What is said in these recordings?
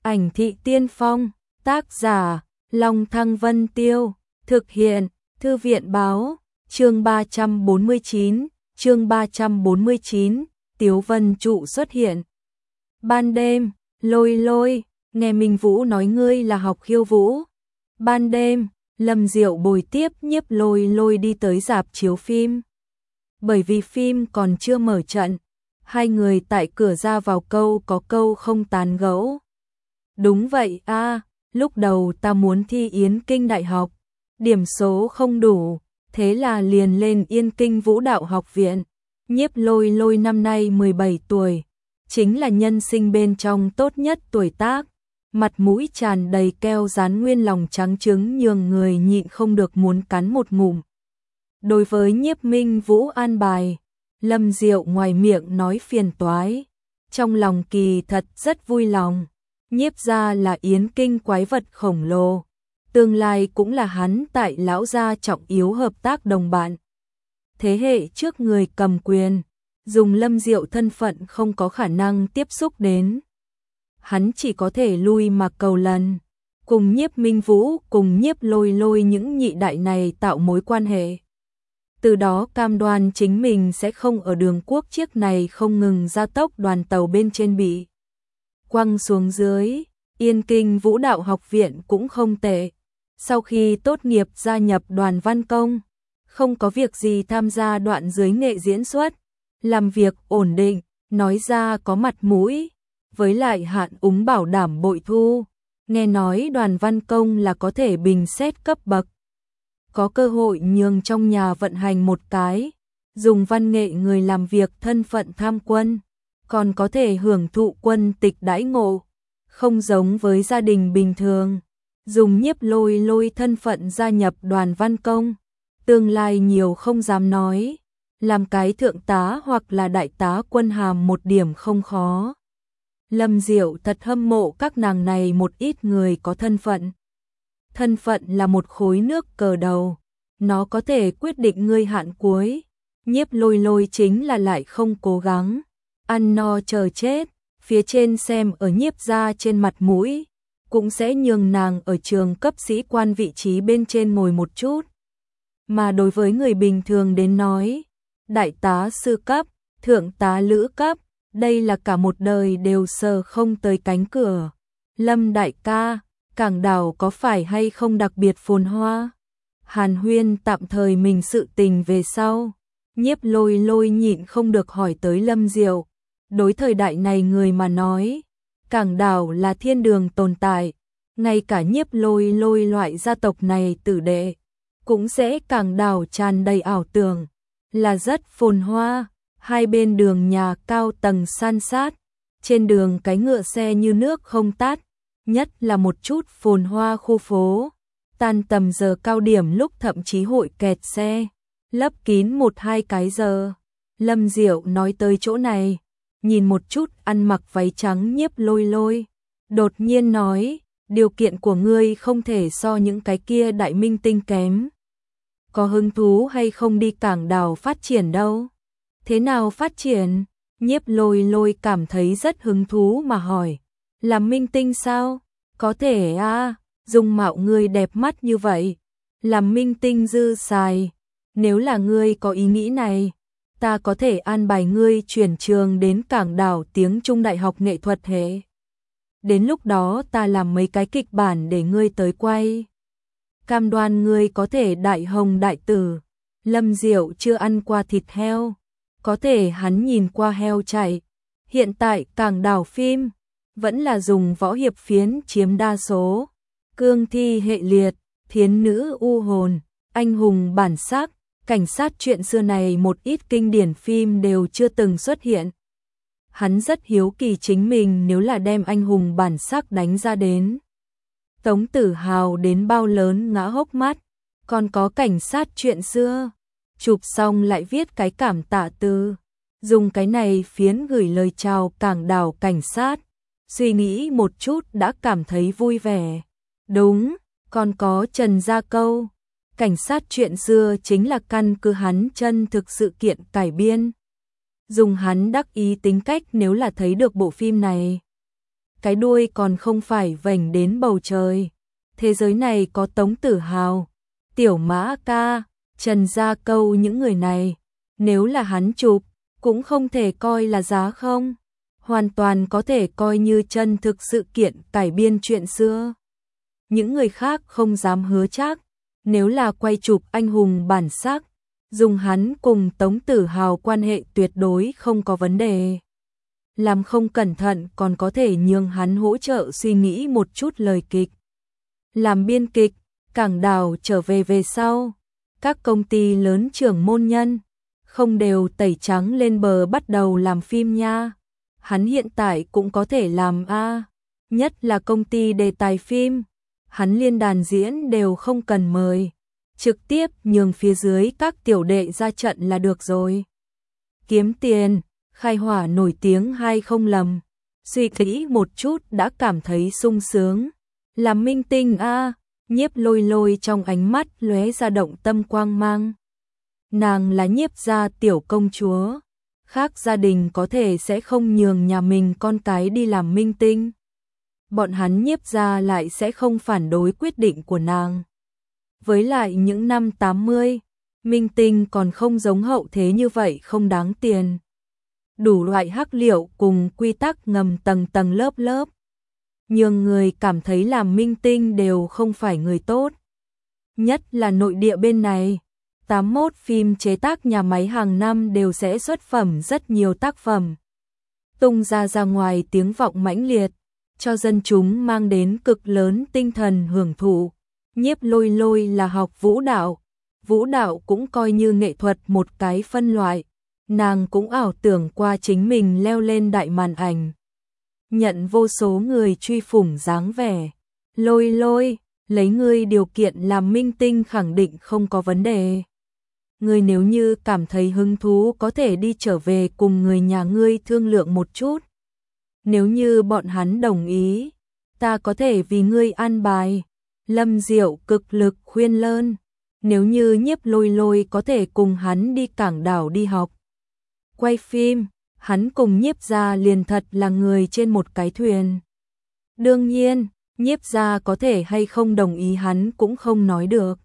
Ảnh thị tiên phong, tác giả, Long Thăng Vân Tiêu, thực hiện, Thư viện báo, chương 349, Tiếu Vân Trụ xuất hiện. Ban đêm, Lôi Lôi, nghe Minh Vũ nói ngươi là học khiêu vũ. Ban đêm, Lâm Diệu bồi tiếp Nhiếp Lôi Lôi đi tới rạp chiếu phim. Bởi vì phim còn chưa mở trận, hai người tại cửa ra vào câu có câu không tán gẫu. Đúng vậy a, lúc đầu ta muốn thi Yến Kinh Đại học, điểm số không đủ, thế là liền lên Yên Kinh Vũ Đạo Học Viện. Nhiếp Lôi Lôi năm nay 17 tuổi, chính là nhân sinh bên trong tốt nhất tuổi tác, mặt mũi tràn đầy keo dán nguyên lòng trắng trứng nhường người nhịn không được muốn cắn một ngụm. Đối với Nhiếp Minh Vũ an bài, Lâm Diệu ngoài miệng nói phiền toái, trong lòng kỳ thật rất vui lòng. Nhiếp gia là Yến Kinh quái vật khổng lồ, tương lai cũng là hắn tại lão gia trọng yếu hợp tác đồng bạn. Thế hệ trước người cầm quyền, dùng Lâm Diệu thân phận không có khả năng tiếp xúc đến. Hắn chỉ có thể lui mà cầu lần, cùng Nhiếp Minh Vũ cùng Nhiếp Lôi Lôi những nhị đại này tạo mối quan hệ. Từ đó cam đoan chính mình sẽ không ở đường quốc chiếc này không ngừng gia tốc đoàn tàu bên trên bị quăng xuống dưới. Yên Kinh Vũ Đạo Học Viện cũng không tệ. Sau khi tốt nghiệp gia nhập đoàn văn công, không có việc gì tham gia đoạn dưới nghệ diễn xuất, làm việc ổn định, nói ra có mặt mũi, với lại hạn úng bảo đảm bội thu. Nghe nói đoàn văn công là có thể bình xét cấp bậc, có cơ hội nhường trong nhà vận hành một cái, dùng văn nghệ người làm việc thân phận tham quân, còn có thể hưởng thụ quân tịch đãi ngộ, không giống với gia đình bình thường. Dùng Nhiếp Lôi Lôi thân phận gia nhập đoàn văn công, tương lai nhiều không dám nói, làm cái thượng tá hoặc là đại tá quân hàm một điểm không khó. Lâm Diệu thật hâm mộ các nàng này một ít người có thân phận. Thân phận là một khối nước cờ đầu, nó có thể quyết định ngươi hạn cuối. Nhiếp Lôi Lôi chính là lại không cố gắng, ăn no chờ chết, phía trên xem ở Nhiếp gia trên mặt mũi, cũng sẽ nhường nàng ở trường cấp sĩ quan vị trí bên trên ngồi một chút. Mà đối với người bình thường đến nói, đại tá sư cấp, thượng tá lữ cấp, đây là cả một đời đều sờ không tới cánh cửa. Lâm đại ca, Cảng Đảo có phải hay không đặc biệt phồn hoa? Hàn huyên tạm thời mình sự tình về sau. Nhiếp Lôi Lôi nhịn không được hỏi tới Lâm Diệu. Đối thời đại này người mà nói, Cảng Đảo là thiên đường tồn tại, ngay cả Nhiếp Lôi Lôi loại gia tộc này tử đệ, cũng sẽ Cảng Đảo tràn đầy ảo tưởng, là rất phồn hoa, hai bên đường nhà cao tầng san sát, trên đường cái ngựa xe như nước không tắt, nhất là một chút phồn hoa khu phố, tan tầm giờ cao điểm lúc thậm chí hội kẹt xe, lấp kín 1-2 cái giờ. Lâm Diệu nói tới chỗ này, nhìn một chút ăn mặc váy trắng Nhiếp Lôi Lôi, đột nhiên nói, điều kiện của ngươi không thể so những cái kia đại minh tinh kém. Có hứng thú hay không đi Cảng Đảo phát triển đâu? Thế nào phát triển? Nhiếp Lôi Lôi cảm thấy rất hứng thú mà hỏi, làm minh tinh sao? Có thể à, dung mạo ngươi đẹp mắt như vậy, làm minh tinh dư xài. Nếu là ngươi có ý nghĩ này, ta có thể an bài ngươi chuyển trường đến Cảng Đảo tiếng Trung Đại học nghệ thuật hệ. Đến lúc đó ta làm mấy cái kịch bản để ngươi tới quay. Cam đoan ngươi có thể đại hồng đại tử. Lâm Diệu chưa ăn qua thịt heo, có thể hắn nhìn qua heo chạy. Hiện tại Cảng Đảo phim vẫn là dùng võ hiệp phiến chiếm đa số, cương thi hệ liệt, thiến nữ u hồn, anh hùng bản sắc, cảnh sát chuyện xưa này một ít kinh điển phim đều chưa từng xuất hiện. Hắn rất hiếu kỳ chính mình nếu là đem anh hùng bản sắc đánh ra đến Tống Tử Hào đến bao lớn ngã hốc mắt, còn có cảnh sát chuyện xưa, chụp xong lại viết cái cảm tạ từ, dùng cái này phiến gửi lời chào Cảng Đảo cảnh sát, suy nghĩ một chút đã cảm thấy vui vẻ. Đúng, còn có Trần Gia Câu, cảnh sát chuyện xưa chính là căn cứ hắn chân thực sự kiện cải biên. Dùng hắn đắc ý tính cách nếu là thấy được bộ phim này, cái đuôi còn không phải vểnh đến bầu trời. Thế giới này có Tống Tử Hào, Tiểu Mã Ca, Trần Gia Câu những người này, nếu là hắn chụp, cũng không thể coi là giá không, hoàn toàn có thể coi như chân thực sự kiện cải biên chuyện xưa. Những người khác không dám hứa chắc, nếu là quay chụp anh hùng bản sắc, dùng hắn cùng Tống Tử Hào quan hệ tuyệt đối không có vấn đề. Làm không cẩn thận còn có thể nhường hắn hỗ trợ suy nghĩ một chút lời kịch. Làm biên kịch, Cảng Đào trở về sau, các công ty lớn trưởng môn nhân, không đều tẩy trắng lên bờ bắt đầu làm phim nha. Hắn hiện tại cũng có thể làm nhất là công ty đề tài phim, hắn liên đàn diễn đều không cần mời, trực tiếp nhường phía dưới các tiểu đệ ra trận là được rồi. Kiếm tiền, khai hỏa nổi tiếng hay không lầm, suy nghĩ một chút đã cảm thấy sung sướng. Làm minh tinh Nhiếp Lôi Lôi trong ánh mắt lóe ra động tâm quang mang. Nàng là Nhiếp gia tiểu công chúa, khác gia đình có thể sẽ không nhường nhà mình con cái đi làm minh tinh. Bọn hắn Nhiếp gia lại sẽ không phản đối quyết định của nàng. Với lại những năm 80, minh tinh còn không giống hậu thế như vậy không đáng tiền. Đủ loại hắc liệu cùng quy tắc ngầm tầng tầng lớp lớp, nhường người cảm thấy làm minh tinh đều không phải người tốt. Nhất là nội địa bên này, 81 phim chế tác nhà máy hàng năm đều sẽ xuất phẩm rất nhiều tác phẩm. Tung ra ngoài tiếng vọng mãnh liệt, cho dân chúng mang đến cực lớn tinh thần hưởng thụ. Nhiếp Lôi Lôi là học vũ đạo cũng coi như nghệ thuật một cái phân loại. Nàng cũng ảo tưởng qua chính mình leo lên đại màn ảnh, nhận vô số người truy phủng dáng vẻ. Lôi Lôi, lấy ngươi điều kiện làm minh tinh khẳng định không có vấn đề. Ngươi nếu như cảm thấy hứng thú có thể đi trở về cùng người nhà ngươi thương lượng một chút. Nếu như bọn hắn đồng ý, ta có thể vì ngươi an bài. Lâm Diệu cực lực khuyên lơn, nếu như Nhiếp Lôi Lôi có thể cùng hắn đi Cảng Đảo đi học, quay phim, hắn cùng Nhiếp gia liền thật là người trên một cái thuyền. Đương nhiên, Nhiếp gia có thể hay không đồng ý hắn cũng không nói được.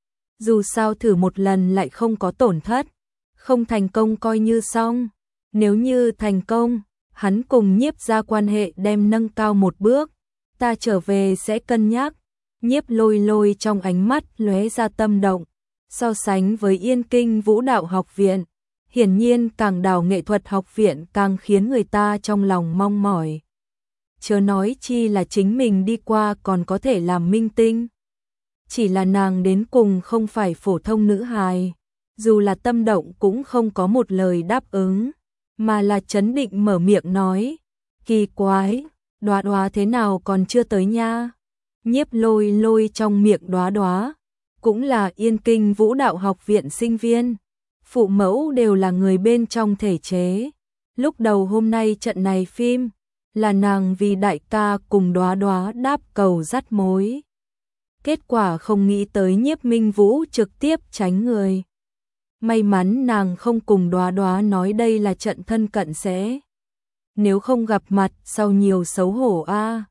Dù sao thử một lần lại không có tổn thất, không thành công coi như xong. Nếu như thành công, hắn cùng Nhiếp gia quan hệ đem nâng cao một bước, ta trở về sẽ cân nhắc. Nhiếp Lôi Lôi trong ánh mắt lóe ra tâm động, so sánh với Yên Kinh Vũ Đạo Học Viện, hiển nhiên Cảng Đảo Nghệ thuật học viện càng khiến người ta trong lòng mong mỏi. Chớ nói chi là chính mình đi qua còn có thể làm minh tinh. Chỉ là nàng đến cùng không phải phổ thông nữ hài, dù là tâm động cũng không có một lời đáp ứng, mà là trấn định mở miệng nói, kỳ quái, Đoá Đoá thế nào còn chưa tới nha. Nhiếp Lôi Lôi trong miệng Đoá Đoá, cũng là Yên Kinh Vũ Đạo Học viện sinh viên, phụ mẫu đều là người bên trong thể chế. Lúc đầu hôm nay trận này phim, là nàng vì đại ca cùng Đoá Đoá đáp cầu dắt mối. Kết quả không nghĩ tới Nhiếp Minh Vũ trực tiếp tránh người. May mắn nàng không cùng Đoá Đoá nói đây là trận thân cận sẽ. Nếu không gặp mặt sau nhiều xấu hổ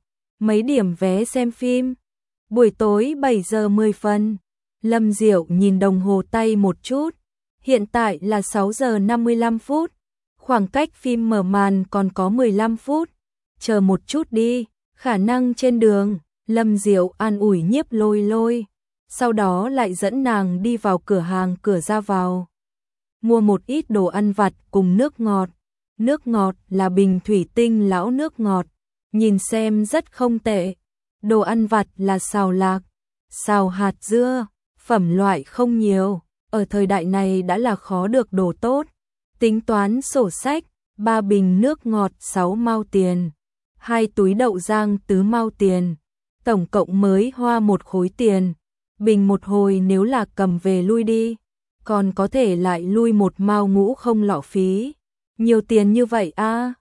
Mấy điểm vé xem phim. Buổi tối 7 giờ 10 phân. Lâm Diệu nhìn đồng hồ tay một chút. Hiện tại là 6 giờ 55 phút. Khoảng cách phim mở màn còn có 15 phút. Chờ một chút đi, khả năng trên đường. Lâm Diệu an ủi Nhiếp Lôi Lôi. Sau đó lại dẫn nàng đi vào cửa hàng cửa ra vào. Mua một ít đồ ăn vặt cùng nước ngọt. Nước ngọt là bình thủy tinh lão nước ngọt. Nhìn xem rất không tệ. Đồ ăn vặt là xào lạc, xào hạt dưa, phẩm loại không nhiều. Ở thời đại này đã là khó được đồ tốt. Tính toán sổ sách, 3 bình nước ngọt 6 mao tiền, 2 túi đậu rang 4 mao tiền, tổng cộng mới hoa 1 khối tiền. Bình một hồi nếu là cầm về lui đi, còn có thể lại lui 1 mao ngũ không lọ phí. Nhiều tiền như vậy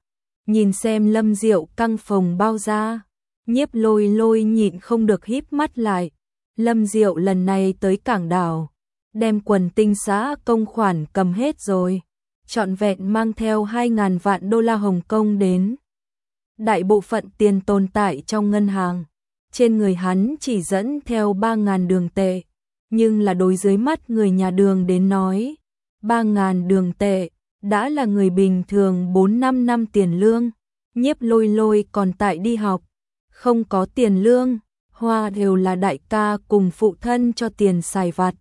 Nhìn xem Lâm Diệu căng phòng bao ra, Nhiếp Lôi Lôi nhịn không được híp mắt lại. Lâm Diệu lần này tới Cảng Đảo, đem quần tinh xã công khoản cầm hết rồi, trọn vẹn mang theo 2.000 vạn đô la Hồng Kông đến. đại bộ phận tiền tồn tại trong ngân hàng. Trên người hắn chỉ dẫn theo 3.000 đường tệ, nhưng là đối dưới mắt người nhà Đường đến nói, 3.000 đường tệ đã là người bình thường 4-5 năm tiền lương. Nhiếp Lôi Lôi còn tại đi học, không có tiền lương, hoa đều là đại ca cùng phụ thân cho tiền xài vặt.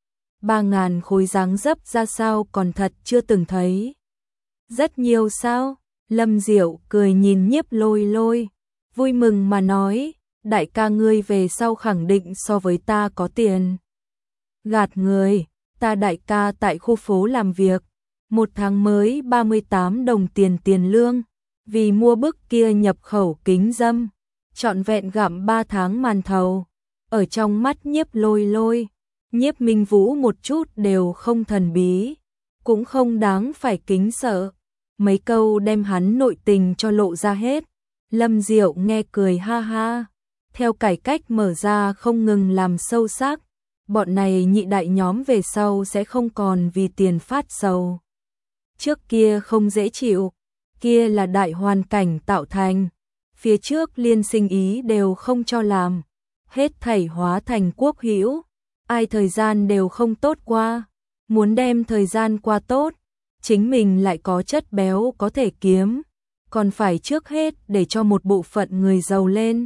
3.000 khối dáng dấp ra sao còn thật chưa từng thấy. Rất nhiều sao? Lâm Diệu cười nhìn Nhiếp Lôi Lôi, vui mừng mà nói, đại ca ngươi về sau khẳng định so với ta có tiền. Gạt người, ta đại ca tại khu phố làm việc, một tháng mới 38 đồng tiền lương, vì mua bức kia nhập khẩu kính dâm, trọn vẹn gặm 3 tháng màn thầu. Ở trong mắt Nhiếp Lôi Lôi, Nhiếp Minh Vũ một chút đều không thần bí, cũng không đáng phải kính sợ. Mấy câu đem hắn nội tình cho lộ ra hết. Lâm Diệu nghe cười ha ha, theo cải cách mở ra không ngừng làm sâu sắc, bọn này nhị đại nhóm về sau sẽ không còn vì tiền phát sầu. Trước kia không dễ chịu, kia là đại hoàn cảnh tạo thành, phía trước liên sinh ý đều không cho làm, hết thảy hóa thành quốc hữu, ai thời gian đều không tốt qua, muốn đem thời gian qua tốt, chính mình lại có chất béo có thể kiếm, còn phải trước hết để cho một bộ phận người giàu lên.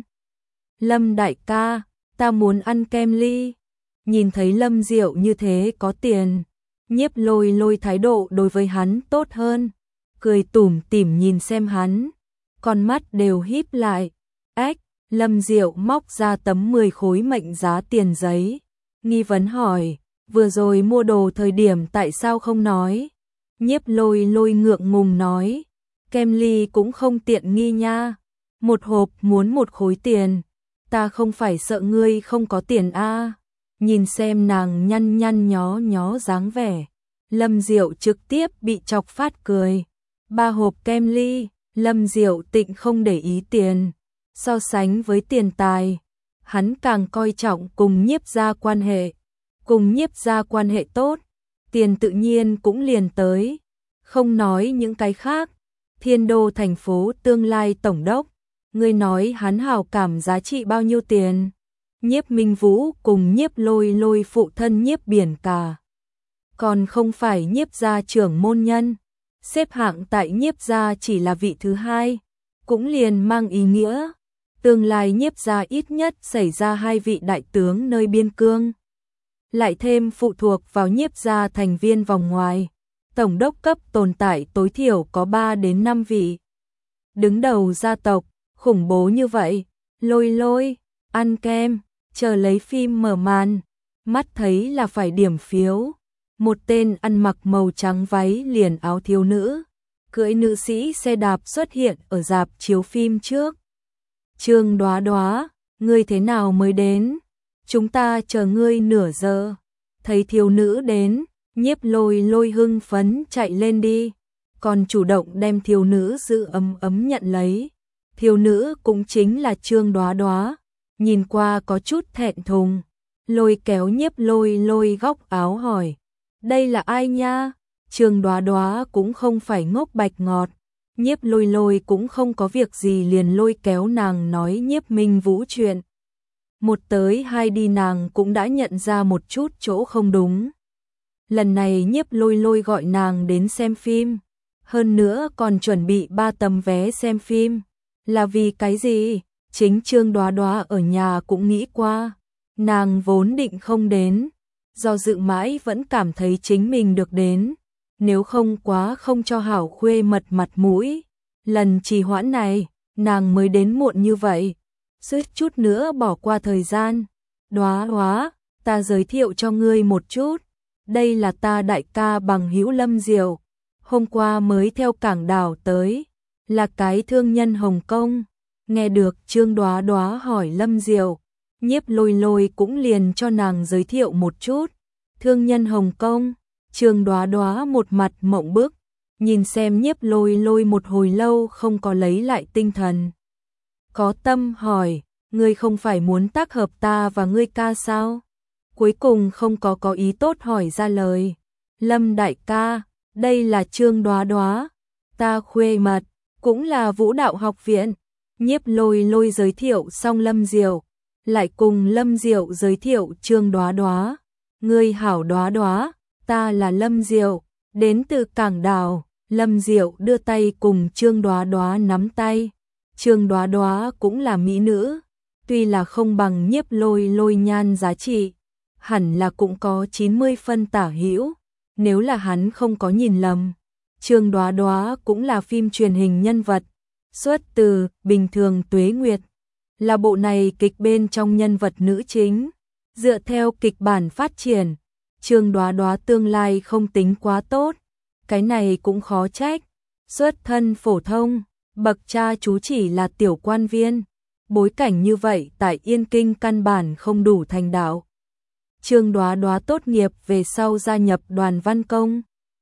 Lâm đại ca, ta muốn ăn kem ly. Nhìn thấy Lâm Diệu như thế có tiền, Nhiếp Lôi Lôi thái độ đối với hắn tốt hơn, cười tủm tỉm nhìn xem hắn, con mắt đều híp lại. Ếch, Lâm Diệu móc ra tấm 10 khối mệnh giá tiền giấy, nghi vấn hỏi, vừa rồi mua đồ thời điểm tại sao không nói? Nhiếp Lôi Lôi ngượng ngùng nói, kem ly cũng không tiện nghi nha, một hộp muốn 1 khối tiền, ta không phải sợ ngươi không có tiền a. Nhìn xem nàng nhăn nhăn nhó nhó dáng vẻ, Lâm Diệu trực tiếp bị chọc phát cười. 3 hộp kem ly, Lâm Diệu tịnh không để ý tiền, so sánh với tiền tài, hắn càng coi trọng cùng Nhiếp gia quan hệ, cùng Nhiếp gia quan hệ tốt, tiền tự nhiên cũng liền tới. Không nói những cái khác, Thiên Đô thành phố tương lai tổng đốc, ngươi nói hắn hào cảm giá trị bao nhiêu tiền? Nhiếp Minh Vũ cùng Nhiếp Lôi Lôi phụ thân Nhiếp Biển Cả, còn không phải Nhiếp gia trưởng môn nhân, xếp hạng tại Nhiếp gia chỉ là vị thứ 2, cũng liền mang ý nghĩa tương lai Nhiếp gia ít nhất xảy ra 2 vị đại tướng nơi biên cương, lại thêm phụ thuộc vào Nhiếp gia thành viên vòng ngoài, tổng đốc cấp tồn tại tối thiểu có 3 đến 5 vị. Đứng đầu gia tộc, khủng bố như vậy, Lôi Lôi, ăn kem, chờ lấy phim mở màn, mắt thấy là phải điểm phiếu. Một tên ăn mặc màu trắng váy liền áo thiếu nữ, cưỡi nữ sĩ xe đạp xuất hiện ở rạp chiếu phim trước. Trương Đoá Đoá, ngươi thế nào mới đến? Chúng ta chờ ngươi nửa giờ. Thấy thiếu nữ đến, Nhiếp Lôi Lôi hưng phấn chạy lên đi, còn chủ động đem thiếu nữ giữ ấm nhận lấy. Thiếu nữ cũng chính là Trương Đoá Đoá, nhìn qua có chút thẹn thùng, lôi kéo Nhiếp Lôi Lôi góc áo hỏi, đây là ai nha? Trương Đoá Đoá cũng không phải ngốc bạch ngọt, Nhiếp Lôi Lôi cũng không có việc gì liền lôi kéo nàng nói Nhiếp Minh Vũ chuyện. Một tới hai đi nàng cũng đã nhận ra một chút chỗ không đúng. Lần này Nhiếp Lôi Lôi gọi nàng đến xem phim, hơn nữa còn chuẩn bị 3 tấm vé xem phim. Là vì cái gì? Chính Trương Đoá Đoá ở nhà cũng nghĩ qua, nàng vốn định không đến, do dự mãi vẫn cảm thấy chính mình được đến, nếu không quá không cho hảo khuê mật mặt mũi. Lần trì hoãn này, nàng mới đến muộn như vậy, suýt chút nữa bỏ qua thời gian. Đoá Đoá, ta giới thiệu cho ngươi một chút, đây là ta đại ca bằng hữu Lâm Diệu, hôm qua mới theo cảng đảo tới, là cái thương nhân Hồng Kông. Nghe được Trương Đoá Đoá hỏi Lâm Diệu, Nhiếp Lôi Lôi cũng liền cho nàng giới thiệu một chút. Thương nhân Hồng Kông, Trương Đoá Đoá một mặt mộng bức, nhìn xem Nhiếp Lôi Lôi một hồi lâu không có lấy lại tinh thần. Có tâm hỏi, ngươi không phải muốn tác hợp ta và ngươi ca sao? Cuối cùng không có ý tốt hỏi ra lời. Lâm đại ca, đây là Trương Đoá Đoá, ta khuê mật, cũng là vũ đạo học viện, Nhiếp Lôi Lôi giới thiệu xong Lâm Diệu, lại cùng Lâm Diệu giới thiệu Trương Đoá Đoá. Ngươi hảo Đoá Đoá, ta là Lâm Diệu, đến từ Cảng Đào. Lâm Diệu đưa tay cùng Trương Đoá Đoá nắm tay. Trương Đoá Đoá cũng là mỹ nữ, tuy là không bằng Nhiếp Lôi Lôi nhan giá trị, hẳn là cũng có 90 phân tả hữu, nếu là hắn không có nhìn lầm. Trương Đoá Đoá cũng là phim truyền hình nhân vật, xuất từ Bình Thường Tuế Nguyệt, là bộ này kịch bên trong nhân vật nữ chính. Dựa theo kịch bản phát triển, Trương Đoá Đoá tương lai không tính quá tốt, cái này cũng khó trách. Xuất thân phổ thông, bậc cha chú chỉ là tiểu quan viên, bối cảnh như vậy tại Yên Kinh căn bản không đủ thành đạo. Trương Đoá Đoá tốt nghiệp về sau gia nhập đoàn văn công,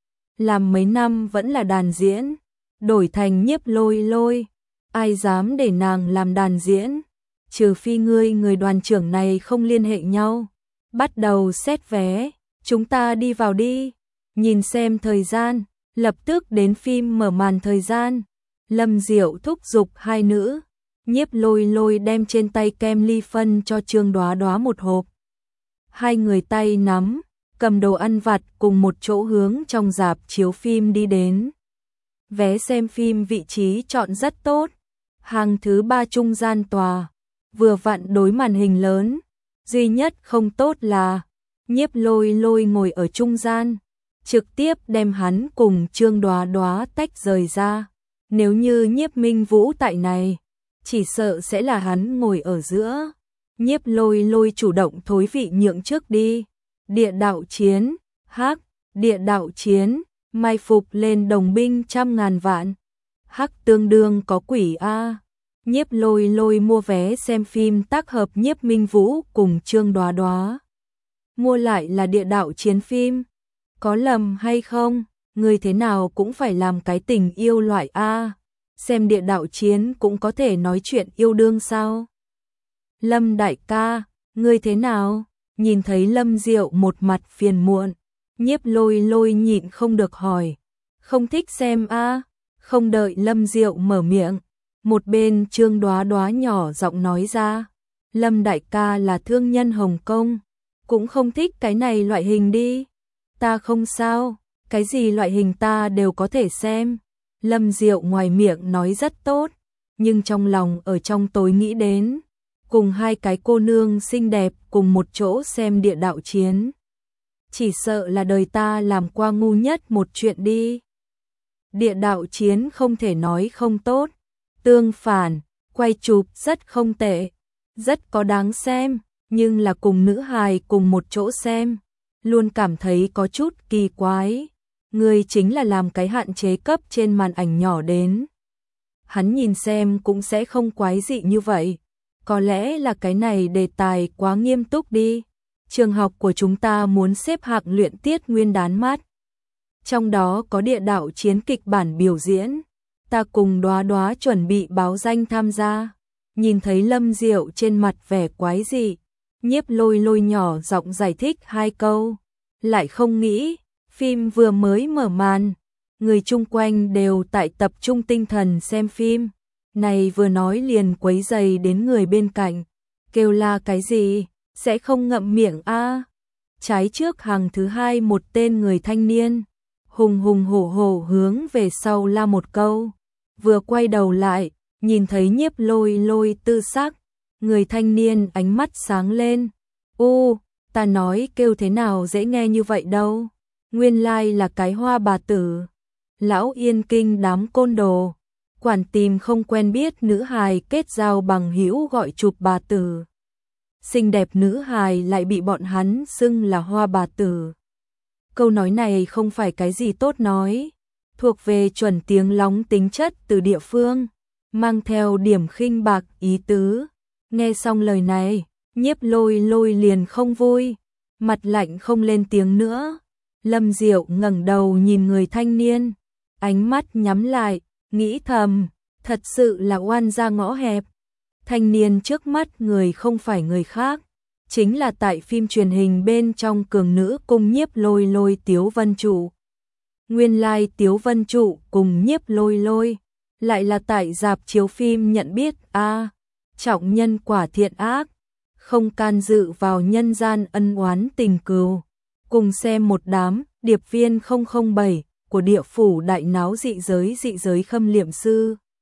làm mấy năm vẫn là đàn diễn, đổi thành Nhiếp Lôi Lôi, ai dám để nàng làm đàn diễn, trừ phi người đoàn trưởng này không liên hệ nhau. Bắt đầu xét vé, chúng ta đi vào đi. Nhìn xem thời gian, lập tức đến phim mở màn thời gian. Lâm Diệu thúc giục hai nữ, Nhiếp Lôi Lôi đem trên tay kem ly phân cho Trương Đoá Đoá một hộp. Hai người tay nắm, cầm đồ ăn vặt cùng một chỗ hướng trong rạp chiếu phim đi đến. Vé xem phim vị trí chọn rất tốt, hàng thứ 3 trung gian tòa, vừa vặn đối màn hình lớn. Duy nhất không tốt là Nhiếp Lôi Lôi ngồi ở trung gian, trực tiếp đem hắn cùng Trương Đoá Đoá tách rời ra. Nếu như Nhiếp Minh Vũ tại này, chỉ sợ sẽ là hắn ngồi ở giữa. Nhiếp Lôi Lôi chủ động thối vị nhượng trước đi. Địa đạo chiến, hắc, địa đạo chiến, mai phục lên đồng binh trăm ngàn vạn. Hắc tương đương có quỷ a. Nhiếp Lôi Lôi mua vé xem phim tác hợp Nhiếp Minh Vũ cùng Trương Đoá Đoá. Mua lại là địa đạo chiến phim. Có lầm hay không? Người thế nào cũng phải làm cái tình yêu loại A. Xem địa đạo chiến cũng có thể nói chuyện yêu đương sao? Lâm đại ca, người thế nào? Nhìn thấy Lâm Diệu một mặt phiền muộn, Nhiếp Lôi Lôi nhịn không được hỏi. Không thích xem A. Không đợi Lâm Diệu mở miệng, một bên Trương Đoá Đoá nhỏ giọng nói ra. Lâm đại ca là thương nhân Hồng Kông, cũng không thích cái này loại hình đi. Ta không sao, cái gì loại hình ta đều có thể xem. Lâm Diệu ngoài miệng nói rất tốt, nhưng trong lòng ở trong tối nghĩ đến, cùng hai cái cô nương xinh đẹp cùng một chỗ xem địa đạo chiến. Chỉ sợ là đời ta làm qua ngu nhất một chuyện đi. Địa đạo chiến không thể nói không tốt, tương phản, quay chụp rất không tệ, rất có đáng xem, nhưng là cùng nữ hài cùng một chỗ xem, luôn cảm thấy có chút kỳ quái. Người chính là làm cái hạn chế cấp trên màn ảnh nhỏ đến. Hắn nhìn xem cũng sẽ không quái dị như vậy. Có lẽ là cái này đề tài quá nghiêm túc đi. Trường học của chúng ta muốn xếp hạng luyện tiết nguyên đán mát. Trong đó có địa đạo chiến kịch bản biểu diễn. Ta cùng Đoá Đoá chuẩn bị báo danh tham gia. Nhìn thấy Lâm Diệu trên mặt vẻ quái dị, Nhiếp Lôi Lôi nhỏ giọng giải thích hai câu. Lại không nghĩ, phim vừa mới mở màn, người chung quanh đều tại tập trung tinh thần xem phim. Này vừa nói liền quấy rầy đến người bên cạnh. Kêu la cái gì, sẽ không ngậm miệng a. Trái trước hàng thứ 2 một tên người thanh niên, hùng hùng hổ hổ hướng về sau la một câu. Vừa quay đầu lại, nhìn thấy Nhiếp Lôi Lôi tư sắc, người thanh niên ánh mắt sáng lên. Ta nói kêu thế nào dễ nghe như vậy đâu. Nguyên lai là cái hoa bà tử. Lão Yên Kinh đám côn đồ, quản tìm không quen biết nữ hài kết giao bằng hữu gọi chụp bà tử. Xinh đẹp nữ hài lại bị bọn hắn xưng là hoa bà tử. Câu nói này không phải cái gì tốt nói, thuộc về chuẩn tiếng lóng tính chất từ địa phương, mang theo điểm khinh bạc ý tứ. Nghe xong lời này, Nhiếp Lôi Lôi liền không vui, mặt lạnh không lên tiếng nữa. Lâm Diệu ngẩng đầu nhìn người thanh niên, ánh mắt nhắm lại, nghĩ thầm, thật sự là oan gia ngõ hẹp. Thanh niên trước mắt người không phải người khác, chính là tại phim truyền hình bên trong cường nữ cung Nhiếp Lôi Lôi Tiếu Vân Trụ. Nguyên lai Tiếu Vân Trụ cùng Nhiếp Lôi Lôi lại là tại rạp chiếu phim nhận biết a, trọng nhân quả thiện ác, không can dự vào nhân gian ân oán tình cừu. Cùng xem một đám điệp viên 007 của địa phủ đại náo dị giới khâm liệm sư.